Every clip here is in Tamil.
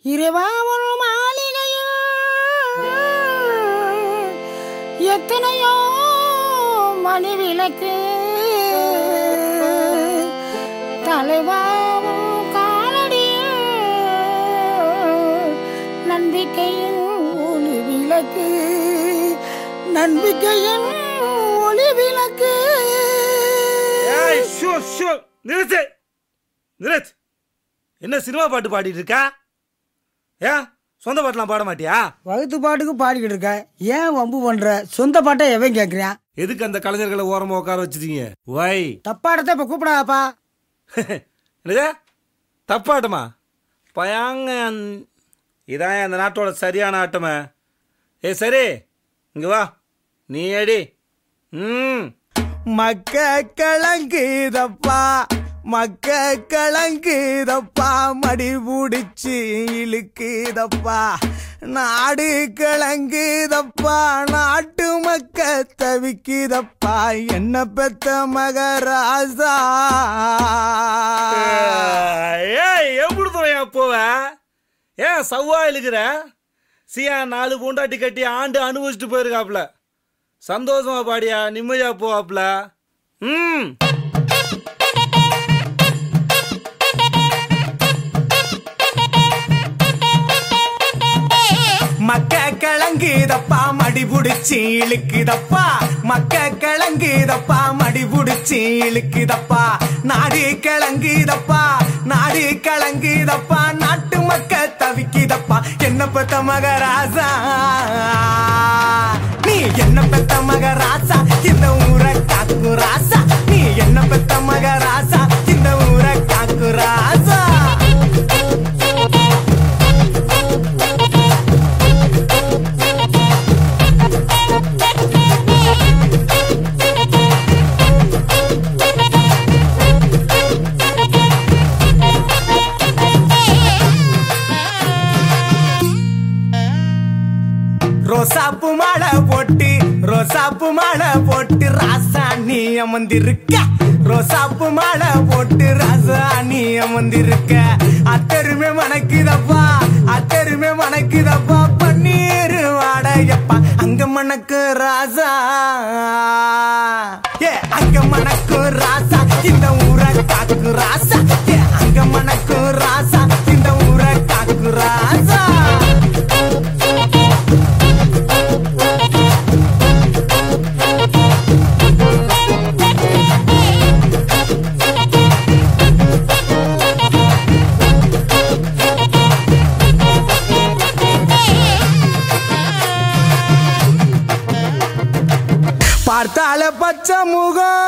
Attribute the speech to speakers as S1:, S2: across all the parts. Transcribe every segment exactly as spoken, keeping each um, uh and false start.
S1: இறைவாவல் மாளிகையில் எத்தனையோ மணி விளக்கு தலைவாவும் காலடியில் நம்பிக்கையின் ஒளி விளக்கு நம்பிக்கையின் ஒளி விளக்கு.
S2: நிறுத்து நிறுத்து. என்ன சினிமா பாட்டு பாடிட்டு இருக்கா? ஏன் சொந்த பாட்டுலாம் பாட மாட்டியா?
S1: வகுத்து பாட்டுக்கு பாடிக்கிட்டு இருக்க, ஏன் வம்பு பண்ற? சொந்த பாட்டை எவன் கேட்கிறான்?
S2: எதுக்கு அந்த கலைஞர்களை ஓரமா உட்கார வச்சிருக்கீங்க? வை
S1: தப்பாடத்தை இப்ப கூப்பிடாப்பா.
S2: என்னது தப்பாட்டமா? பயாங்க இதான் அந்த நாட்டோட சரியான ஆட்டமே. ஏ சரி இங்க வா, நீ அடி. ம்
S3: மக்க கலங்குதப்பா மக்க கலங்குதப்பா மடி பிடிச்சி இழுக்குதப்பா நாடு கலங்குதப்பா நாட்டு மக்க தவிக்குதப்பா என்ன பெத்த மகராசா.
S2: ஏய் எப்படி துறையா போவ? ஏன் சவ்வா இழுக்கிற? சியா நாலு பூண்டாட்டி கட்டி ஆண்டு அனுபவிச்சுட்டு போயிருக்காப்ல. சந்தோஷமா பாடியா, நிம்மதியா போவாப்ல. ம்
S3: மக்க கலங்குதப்பா மடி புடிச்சி இழுக்குதப்பா மக்க கலங்குதப்பா மடி புடிச்சி இழுக்குதப்பா நாடு கலங்குதப்பா நாடு கலங்குதப்பா நாட்டு மக்க தவிக்குதப்பா என்ன பெத்த மகராசா நீ என்ன பெத்த மகராசா இந்த ஊரை காக்கு ராசா நீ என்ன பெத்த மகராசா இந்த ஊரை காக்கு ராசா. ரோசாப்பு மாலை போட்டு ரோசாப்பு மாலை போட்டு ராசா நீ அமர்ந்திருக்க ரோசாப்பு மாலை போட்டு ராசா நீ அமர்ந்திருக்க அத்தருமே மணக்குதப்பா அத்தருமே மணக்குதப்பா பன்னீர் வாடையப்பா அங்க மணக்கு ராசா ஏ அங்க மணக்கு ராசா இந்த ஊரை காக்கு ராசா ஏ அங்க மணக்கு ராசா இந்த ஊரை காக்கு ராசா. பார்த்தால பச்சை முகம்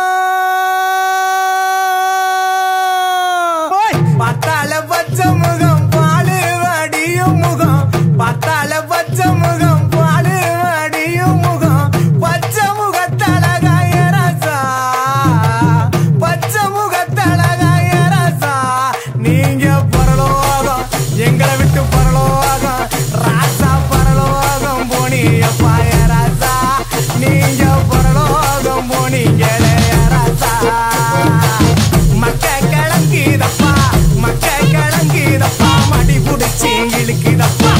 S3: பார்த்தால பச்சை முகம் பாலு வடியும் முகம் பார்த்தால பச்சை முகம் பாலு வடியும் முகம் பச்சை முகத்தழகாய ராசா பச்சை முகத்தழகாய ராசா நீங்க பரலோகம் எங்களை விட்டு பரலோகம் ராசா பரலோகம் போனியப்பாய ராசா நீங்க பரலோகம் போனீங்களே ராசா. மக்க கலங்குதப்பா மக்க கலங்குதப்பா மடி புடிச்சி இழுக்குதப்பா